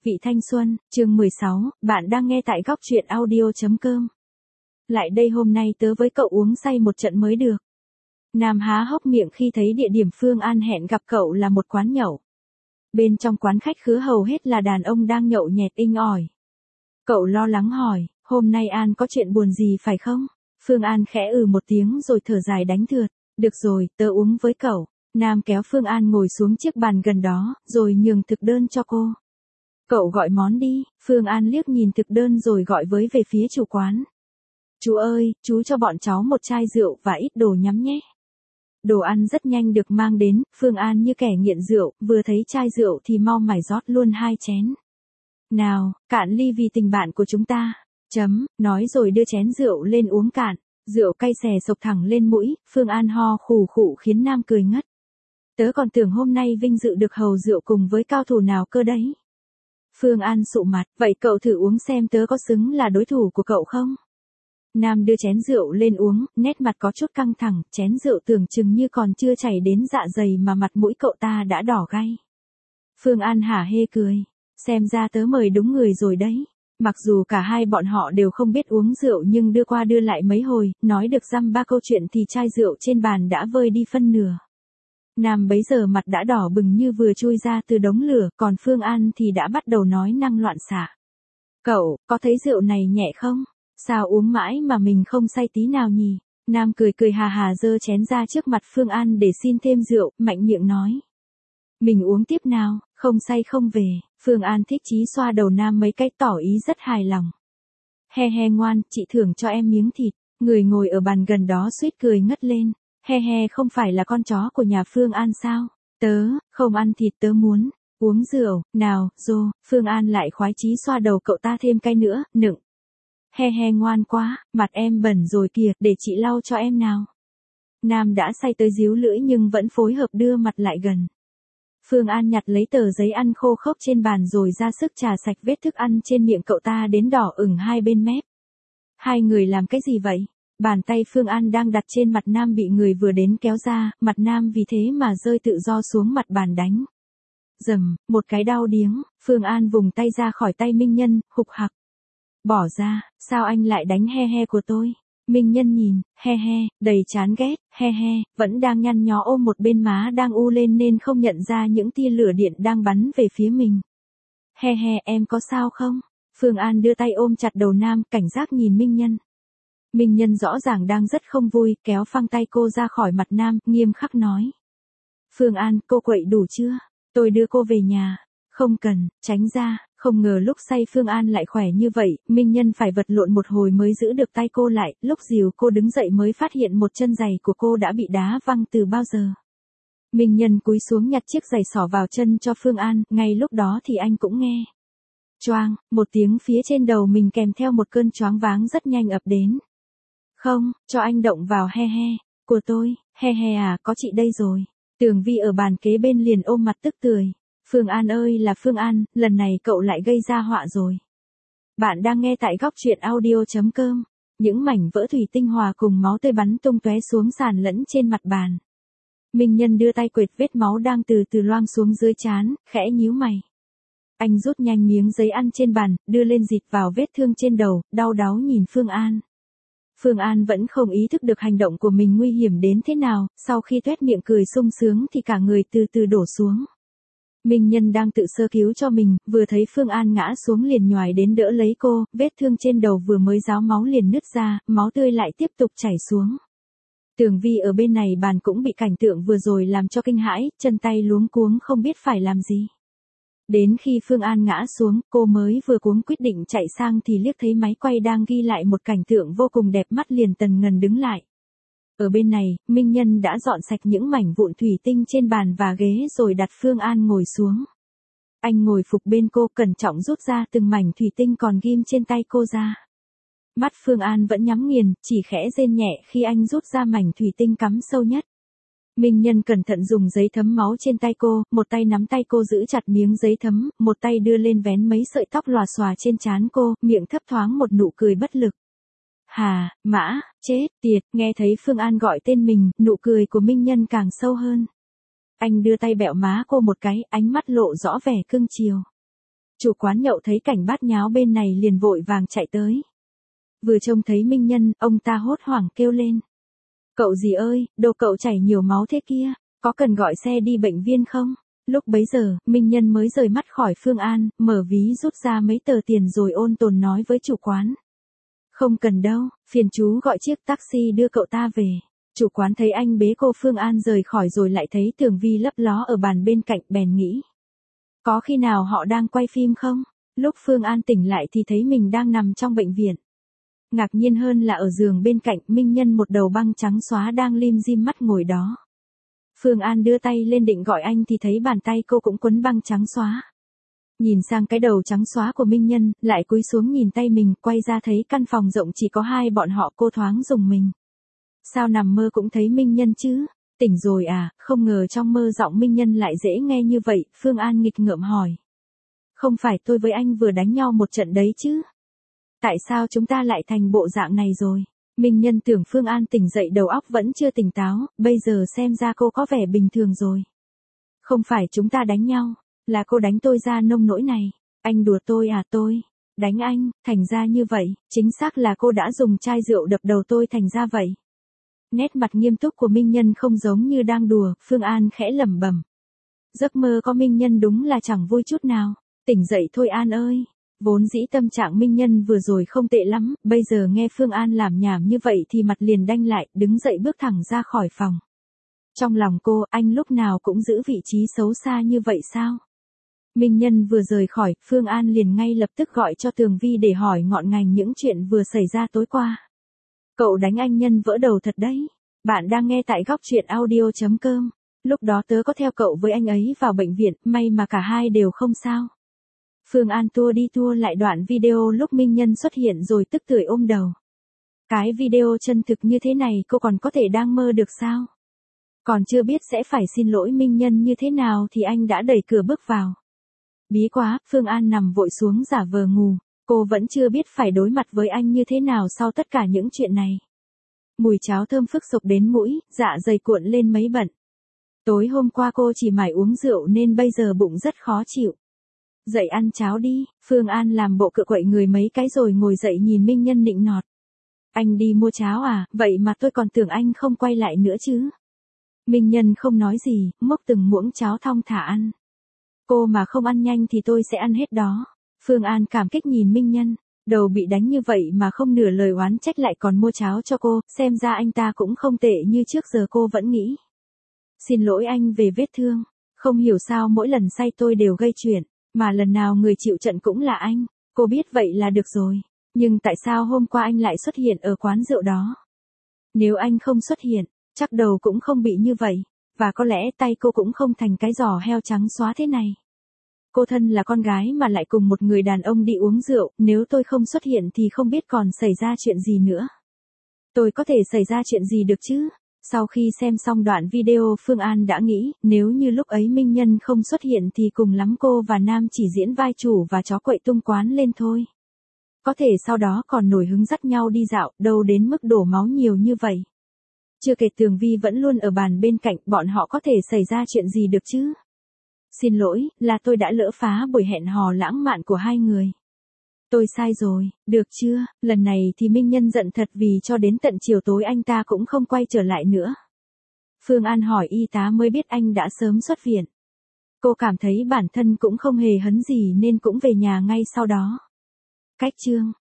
Vị thanh xuân, chương 16, bạn đang nghe tại góc truyện audio.com. Lại đây hôm nay tớ với cậu uống say một trận mới được. Nam há hốc miệng khi thấy địa điểm Phương An hẹn gặp cậu là một quán nhậu. Bên trong quán khách khứa hầu hết là đàn ông đang nhậu nhẹt inh ỏi. Cậu lo lắng hỏi, hôm nay An có chuyện buồn gì phải không? Phương An khẽ một tiếng rồi thở dài đánh thượt, được rồi, tớ uống với cậu. Nam kéo Phương An ngồi xuống chiếc bàn gần đó, rồi nhường thực đơn cho cô. Cậu gọi món đi, Phương An liếc nhìn thực đơn rồi gọi với về phía chủ quán. Chú ơi, chú cho bọn cháu một chai rượu và ít đồ nhắm nhé. Đồ ăn rất nhanh được mang đến, Phương An như kẻ nghiện rượu, vừa thấy chai rượu thì mau mải rót luôn 2 chén. Nào, cạn ly vì tình bạn của chúng ta. Nói rồi đưa chén rượu lên uống cạn. Rượu cay xè sộc thẳng lên mũi, Phương An ho khủ khụ khiến Nam cười ngất. Tớ còn tưởng hôm nay vinh dự được hầu rượu cùng với cao thủ nào cơ đấy. Phương An sụ mặt, vậy cậu thử uống xem tớ có xứng là đối thủ của cậu không? Nam đưa chén rượu lên uống, nét mặt có chút căng thẳng, chén rượu tưởng chừng như còn chưa chảy đến dạ dày mà mặt mũi cậu ta đã đỏ gay. Phương An hả hê cười, xem ra tớ mời đúng người rồi đấy. Mặc dù cả hai bọn họ đều không biết uống rượu nhưng đưa qua đưa lại mấy hồi, nói được dăm ba câu chuyện thì chai rượu trên bàn đã vơi đi phân nửa. Nam bấy giờ mặt đã đỏ bừng như vừa chui ra từ đống lửa, còn Phương An thì đã bắt đầu nói năng loạn xạ. Cậu, có thấy rượu này nhẹ không? Sao uống mãi mà mình không say tí nào nhỉ? Nam cười cười hà hà giơ chén ra trước mặt Phương An để xin thêm rượu, mạnh miệng nói. Mình uống tiếp nào, không say không về. Phương An thích chí xoa đầu Nam mấy cái tỏ ý rất hài lòng. He he ngoan, chị thưởng cho em miếng thịt. Người ngồi ở bàn gần đó suýt cười ngất lên. He he không phải là con chó của nhà Phương An sao? Tớ, không ăn thịt tớ muốn, uống rượu, nào, dô, Phương An lại khoái chí xoa đầu cậu ta thêm cái nữa, nựng. He he ngoan quá, mặt em bẩn rồi kìa, để chị lau cho em nào. Nam đã say tới díu lưỡi nhưng vẫn phối hợp đưa mặt lại gần. Phương An nhặt lấy tờ giấy ăn khô khốc trên bàn rồi ra sức chà sạch vết thức ăn trên miệng cậu ta đến đỏ ửng hai bên mép. Hai người làm cái gì vậy? Bàn tay Phương An đang đặt trên mặt Nam bị người vừa đến kéo ra, mặt Nam vì thế mà rơi tự do xuống mặt bàn đánh. Rầm, một cái đau điếng, Phương An vùng tay ra khỏi tay Minh Nhân, hục hặc. Bỏ ra, sao anh lại đánh he he của tôi? Minh Nhân nhìn, he he, đầy chán ghét, he he, vẫn đang nhăn nhó ôm một bên má đang u lên nên không nhận ra những tia lửa điện đang bắn về phía mình. He he, em có sao không? Phương An đưa tay ôm chặt đầu Nam, cảnh giác nhìn Minh Nhân. Minh Nhân rõ ràng đang rất không vui, kéo phăng tay cô ra khỏi mặt Nam, nghiêm khắc nói. Phương An, cô quậy đủ chưa? Tôi đưa cô về nhà. Không cần, tránh ra, không ngờ lúc say Phương An lại khỏe như vậy, Minh Nhân phải vật lộn một hồi mới giữ được tay cô lại, lúc dìu cô đứng dậy mới phát hiện một chân giày của cô đã bị đá văng từ bao giờ. Minh Nhân cúi xuống nhặt chiếc giày xỏ vào chân cho Phương An, ngay lúc đó thì anh cũng nghe. Choang, một tiếng phía trên đầu mình kèm theo một cơn choáng váng rất nhanh ập đến. Không, cho anh động vào he he, của tôi, he he à, có chị đây rồi. Tường Vi ở bàn kế bên liền ôm mặt tức tưởi. Phương An ơi là Phương An, lần này cậu lại gây ra họa rồi. Bạn đang nghe tại góc truyện audio.com. Những mảnh vỡ thủy tinh hòa cùng máu tươi bắn tung tóe xuống sàn lẫn trên mặt bàn. Minh Nhân đưa tay quệt vết máu đang từ từ loang xuống dưới trán, khẽ nhíu mày. Anh rút nhanh miếng giấy ăn trên bàn, đưa lên dịt vào vết thương trên đầu, đau đáu nhìn Phương An. Phương An vẫn không ý thức được hành động của mình nguy hiểm đến thế nào, sau khi tuét miệng cười sung sướng thì cả người từ từ đổ xuống. Minh Nhân đang tự sơ cứu cho mình, vừa thấy Phương An ngã xuống liền nhoài đến đỡ lấy cô, vết thương trên đầu vừa mới ráo máu liền nứt ra, máu tươi lại tiếp tục chảy xuống. Tường Vi ở bên này bàn cũng bị cảnh tượng vừa rồi làm cho kinh hãi, chân tay luống cuống không biết phải làm gì. Đến khi Phương An ngã xuống, cô mới vừa cuống quyết định chạy sang thì liếc thấy máy quay đang ghi lại một cảnh tượng vô cùng đẹp mắt liền tần ngần đứng lại. Ở bên này, Minh Nhân đã dọn sạch những mảnh vụn thủy tinh trên bàn và ghế rồi đặt Phương An ngồi xuống. Anh ngồi phục bên cô cẩn trọng rút ra từng mảnh thủy tinh còn ghim trên tay cô ra. Mắt Phương An vẫn nhắm nghiền, chỉ khẽ rên nhẹ khi anh rút ra mảnh thủy tinh cắm sâu nhất. Minh Nhân cẩn thận dùng giấy thấm máu trên tay cô, một tay nắm tay cô giữ chặt miếng giấy thấm, một tay đưa lên vén mấy sợi tóc lòa xòa trên trán cô, miệng thấp thoáng một nụ cười bất lực. Hà, Mã, chết, tiệt, nghe thấy Phương An gọi tên mình, nụ cười của Minh Nhân càng sâu hơn. Anh đưa tay bẹo má cô một cái, ánh mắt lộ rõ vẻ cưng chiều. Chủ quán nhậu thấy cảnh bát nháo bên này liền vội vàng chạy tới. Vừa trông thấy Minh Nhân, ông ta hốt hoảng kêu lên. Cậu gì ơi, đồ cậu chảy nhiều máu thế kia, có cần gọi xe đi bệnh viện không? Lúc bấy giờ, Minh Nhân mới rời mắt khỏi Phương An, mở ví rút ra mấy tờ tiền rồi ôn tồn nói với chủ quán. Không cần đâu, phiền chú gọi chiếc taxi đưa cậu ta về. Chủ quán thấy anh bế cô Phương An rời khỏi rồi lại thấy Tường Vi lấp ló ở bàn bên cạnh bèn nghĩ. Có khi nào họ đang quay phim không? Lúc Phương An tỉnh lại thì thấy mình đang nằm trong bệnh viện. Ngạc nhiên hơn là ở giường bên cạnh Minh Nhân một đầu băng trắng xóa đang lim dim mắt ngồi đó. Phương An đưa tay lên định gọi anh thì thấy bàn tay cô cũng quấn băng trắng xóa. Nhìn sang cái đầu trắng xóa của Minh Nhân, lại cúi xuống nhìn tay mình, quay ra thấy căn phòng rộng chỉ có hai bọn họ, cô thoáng rùng mình. Sao nằm mơ cũng thấy Minh Nhân chứ? Tỉnh rồi à? Không ngờ trong mơ giọng Minh Nhân lại dễ nghe như vậy, Phương An nghịch ngợm hỏi. Không phải tôi với anh vừa đánh nhau một trận đấy chứ? Tại sao chúng ta lại thành bộ dạng này rồi? Minh Nhân tưởng Phương An tỉnh dậy đầu óc vẫn chưa tỉnh táo, bây giờ xem ra cô có vẻ bình thường rồi. Không phải chúng ta đánh nhau, là cô đánh tôi ra nông nỗi này. Anh đùa tôi à? Tôi đánh anh, thành ra như vậy, chính xác là cô đã dùng chai rượu đập đầu tôi thành ra vậy. Nét mặt nghiêm túc của Minh Nhân không giống như đang đùa, Phương An khẽ lẩm bẩm. Giấc mơ có Minh Nhân đúng là chẳng vui chút nào. Tỉnh dậy thôi An ơi. Vốn dĩ tâm trạng Minh Nhân vừa rồi không tệ lắm, bây giờ nghe Phương An làm nhảm như vậy thì mặt liền đanh lại, đứng dậy bước thẳng ra khỏi phòng. Trong lòng cô, anh lúc nào cũng giữ vị trí xấu xa như vậy sao? Minh Nhân vừa rời khỏi, Phương An liền ngay lập tức gọi cho Tường Vi để hỏi ngọn ngành những chuyện vừa xảy ra tối qua. Cậu đánh anh Nhân vỡ đầu thật đấy. Bạn đang nghe tại góc truyện audio.com. Lúc đó tớ có theo cậu với anh ấy vào bệnh viện, may mà cả hai đều không sao. Phương An tua đi tua lại đoạn video lúc Minh Nhân xuất hiện rồi tức tưởi ôm đầu. Cái video chân thực như thế này cô còn có thể đang mơ được sao? Còn chưa biết sẽ phải xin lỗi Minh Nhân như thế nào thì anh đã đẩy cửa bước vào. Bí quá, Phương An nằm vội xuống giả vờ ngủ. Cô vẫn chưa biết phải đối mặt với anh như thế nào sau tất cả những chuyện này. Mùi cháo thơm phức sộc đến mũi, dạ dày cuộn lên mấy bận. Tối hôm qua cô chỉ mải uống rượu nên bây giờ bụng rất khó chịu. Dậy ăn cháo đi, Phương An làm bộ cựa quậy người mấy cái rồi ngồi dậy nhìn Minh Nhân nịnh nọt. Anh đi mua cháo à, vậy mà tôi còn tưởng anh không quay lại nữa chứ. Minh Nhân không nói gì, múc từng muỗng cháo thong thả ăn. Cô mà không ăn nhanh thì tôi sẽ ăn hết đó. Phương An cảm kích nhìn Minh Nhân, đầu bị đánh như vậy mà không nửa lời oán trách lại còn mua cháo cho cô, xem ra anh ta cũng không tệ như trước giờ cô vẫn nghĩ. Xin lỗi anh về vết thương, không hiểu sao mỗi lần say tôi đều gây chuyện, mà lần nào người chịu trận cũng là anh, cô biết vậy là được rồi, nhưng tại sao hôm qua anh lại xuất hiện ở quán rượu đó? Nếu anh không xuất hiện, chắc đầu cũng không bị như vậy, và có lẽ tay cô cũng không thành cái giò heo trắng xóa thế này. Cô thân là con gái mà lại cùng một người đàn ông đi uống rượu, nếu tôi không xuất hiện thì không biết còn xảy ra chuyện gì nữa. Tôi có thể xảy ra chuyện gì được chứ? Sau khi xem xong đoạn video Phương An đã nghĩ, nếu như lúc ấy Minh Nhân không xuất hiện thì cùng lắm cô và Nam chỉ diễn vai chủ và chó quậy tung quán lên thôi. Có thể sau đó còn nổi hứng dắt nhau đi dạo, đâu đến mức đổ máu nhiều như vậy. Chưa kể Tường Vi vẫn luôn ở bàn bên cạnh, bọn họ có thể xảy ra chuyện gì được chứ? Xin lỗi, là tôi đã lỡ phá buổi hẹn hò lãng mạn của hai người. Tôi sai rồi, được chưa? Lần này thì Minh Nhân giận thật vì cho đến tận chiều tối anh ta cũng không quay trở lại nữa. Phương An hỏi y tá mới biết anh đã sớm xuất viện. Cô cảm thấy bản thân cũng không hề hấn gì nên cũng về nhà ngay sau đó. Cách chương